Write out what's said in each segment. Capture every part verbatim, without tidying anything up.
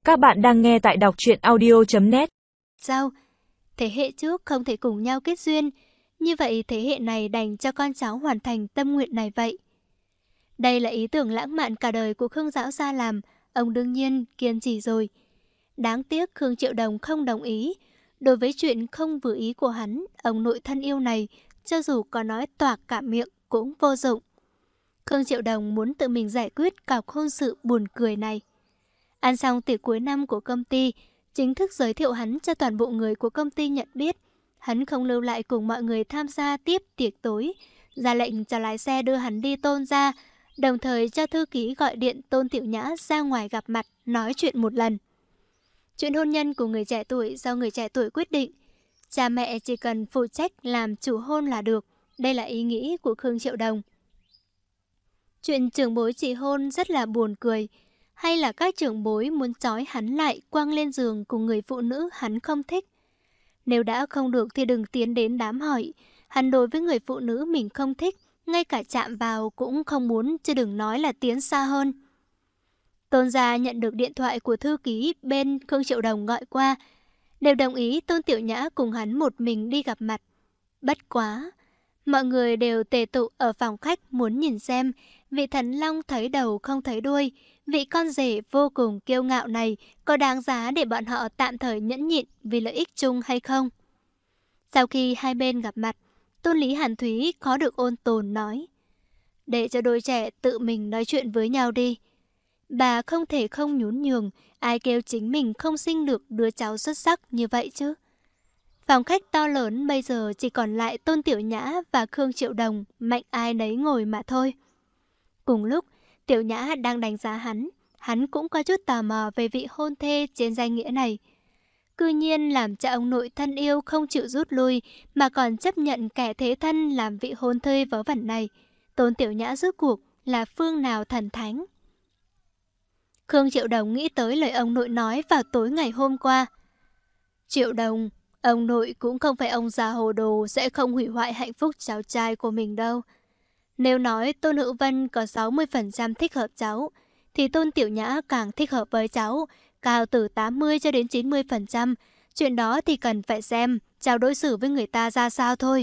Các bạn đang nghe tại đọc truyện audio chấm net. Sao? Thế hệ trước không thể cùng nhau kết duyên, như vậy thế hệ này đành cho con cháu hoàn thành tâm nguyện này vậy. Đây là ý tưởng lãng mạn cả đời của Khương Lão Gia làm, ông đương nhiên kiên trì rồi. Đáng tiếc Khương Triệu Đồng không đồng ý. Đối với chuyện không vừa ý của hắn, ông nội thân yêu này, cho dù có nói toạc cả miệng cũng vô dụng. Khương Triệu Đồng muốn tự mình giải quyết cọc hôn sự buồn cười này. Ăn xong tiệc cuối năm của công ty, chính thức giới thiệu hắn cho toàn bộ người của công ty nhận biết. Hắn không lưu lại cùng mọi người tham gia tiếp tiệc tối, ra lệnh cho lái xe đưa hắn đi Tôn gia, đồng thời cho thư ký gọi điện Tôn Tiểu Nhã ra ngoài gặp mặt, nói chuyện một lần. Chuyện hôn nhân của người trẻ tuổi do người trẻ tuổi quyết định. Cha mẹ chỉ cần phụ trách làm chủ hôn là được. Đây là ý nghĩ của Khương Triệu Đồng. Chuyện trưởng bối chỉ hôn rất là buồn cười. Hay là các trưởng bối muốn trói hắn lại quăng lên giường cùng người phụ nữ hắn không thích. Nếu đã không được thì đừng tiến đến đám hỏi. Hắn đối với người phụ nữ mình không thích, ngay cả chạm vào cũng không muốn, chứ đừng nói là tiến xa hơn. Tôn gia nhận được điện thoại của thư ký bên Khương Triệu Đồng gọi qua, đều đồng ý Tôn Tiểu Nhã cùng hắn một mình đi gặp mặt. Bất quá, mọi người đều tề tụ ở phòng khách muốn nhìn xem vị thần long thấy đầu không thấy đuôi, vị con rể vô cùng kiêu ngạo này có đáng giá để bọn họ tạm thời nhẫn nhịn vì lợi ích chung hay không. Sau khi hai bên gặp mặt, Tôn Lý Hàn Thúy khó được ôn tồn nói: để cho đôi trẻ tự mình nói chuyện với nhau đi. Bà không thể không nhún nhường, ai kêu chính mình không sinh được đứa cháu xuất sắc như vậy chứ. Phòng khách to lớn bây giờ chỉ còn lại Tôn Tiểu Nhã và Khương Triệu Đồng, mạnh ai nấy ngồi mà thôi. Cùng lúc, Tiểu Nhã đang đánh giá hắn, hắn cũng có chút tò mò về vị hôn thê trên danh nghĩa này. Cư nhiên làm cho ông nội thân yêu không chịu rút lui mà còn chấp nhận kẻ thế thân làm vị hôn thê vớ vẩn này. Tôn Tiểu Nhã rốt cuộc là phương nào thần thánh? Khương Triệu Đồng nghĩ tới lời ông nội nói vào tối ngày hôm qua. Triệu Đồng, ông nội cũng không phải ông già hồ đồ sẽ không hủy hoại hạnh phúc cháu trai của mình đâu. Nếu nói Tôn Hữu Vân có sáu mươi phần trăm thích hợp cháu, thì Tôn Tiểu Nhã càng thích hợp với cháu, cao từ tám mươi cho đến chín mươi phần trăm. Chuyện đó thì cần phải xem cháu đối xử với người ta ra sao thôi.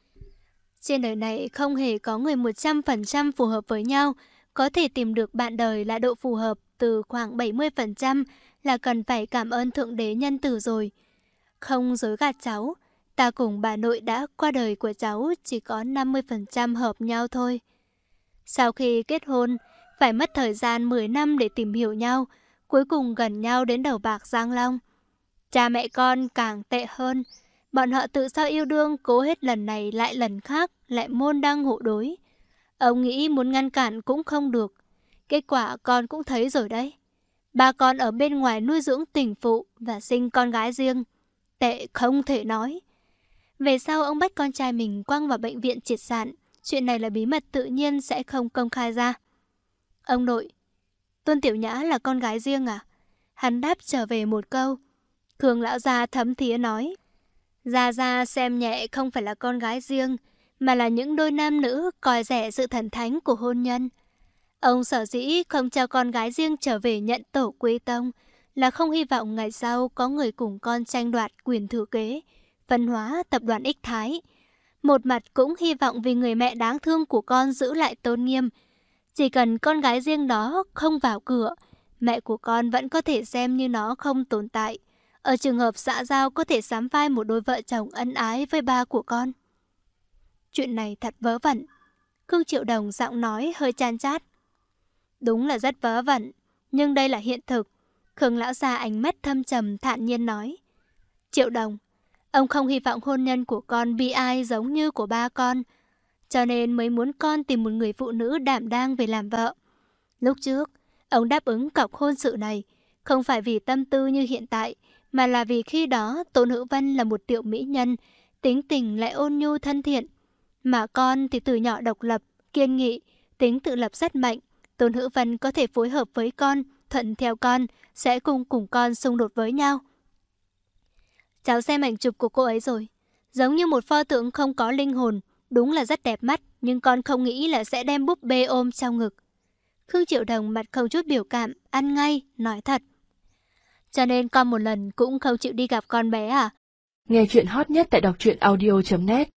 Trên đời này không hề có người một trăm phần trăm phù hợp với nhau. Có thể tìm được bạn đời là độ phù hợp từ khoảng bảy mươi phần trăm là cần phải cảm ơn Thượng Đế nhân từ rồi. Không dối gạt cháu, ta cùng bà nội đã qua đời của cháu chỉ có năm mươi phần trăm hợp nhau thôi. Sau khi kết hôn, phải mất thời gian mười năm để tìm hiểu nhau, cuối cùng gần nhau đến đầu bạc Giang Long. Cha mẹ con càng tệ hơn, bọn họ tự sao yêu đương cố hết lần này lại lần khác, lại môn đăng hộ đối. Ông nghĩ muốn ngăn cản cũng không được. Kết quả con cũng thấy rồi đấy. Ba con ở bên ngoài nuôi dưỡng tình phụ và sinh con gái riêng. Tệ không thể nói. Về sau ông bắt con trai mình quăng vào bệnh viện triệt sản. Chuyện này là bí mật tự nhiên sẽ không công khai ra. Ông nội, Tôn Tiểu Nhã là con gái riêng à? Hắn đáp trở về một câu. Khương lão gia thấm thía nói: Gia Gia xem nhẹ không phải là con gái riêng, mà là những đôi nam nữ coi rẻ sự thần thánh của hôn nhân. Ông sở dĩ không cho con gái riêng trở về nhận tổ quy tông là không hy vọng ngày sau có người cùng con tranh đoạt quyền thừa kế, phân hóa tập đoàn Ích Thái. Một mặt cũng hy vọng vì người mẹ đáng thương của con giữ lại tôn nghiêm. Chỉ cần con gái riêng đó không vào cửa, mẹ của con vẫn có thể xem như nó không tồn tại. Ở trường hợp xã giao có thể sắm vai một đôi vợ chồng ân ái với ba của con. Chuyện này thật vớ vẩn. Khương Triệu Đồng giọng nói hơi chan chát. Đúng là rất vớ vẩn, nhưng đây là hiện thực. Khương lão gia ánh mắt thâm trầm thản nhiên nói: Triệu Đồng, ông không hy vọng hôn nhân của con bi ai giống như của ba con, cho nên mới muốn con tìm một người phụ nữ đảm đang về làm vợ. Lúc trước, ông đáp ứng cọc hôn sự này không phải vì tâm tư như hiện tại, mà là vì khi đó Tôn Hữu Vân là một tiểu mỹ nhân, tính tình lại ôn nhu thân thiện. Mà con thì từ nhỏ độc lập, kiên nghị, tính tự lập rất mạnh. Tôn Hữu Vân có thể phối hợp với con, thuận theo con, sẽ cùng cùng con xung đột với nhau. Cháu xem ảnh chụp của cô ấy rồi, giống như một pho tượng không có linh hồn. Đúng là rất đẹp mắt, nhưng con không nghĩ là sẽ đem búp bê ôm trong ngực. Khương Triệu Đồng mặt không chút biểu cảm, ăn ngay, nói thật. cho nên con một lần cũng không chịu đi gặp con bé à? Nghe chuyện hot nhất tại đọc truyện audio chấm net.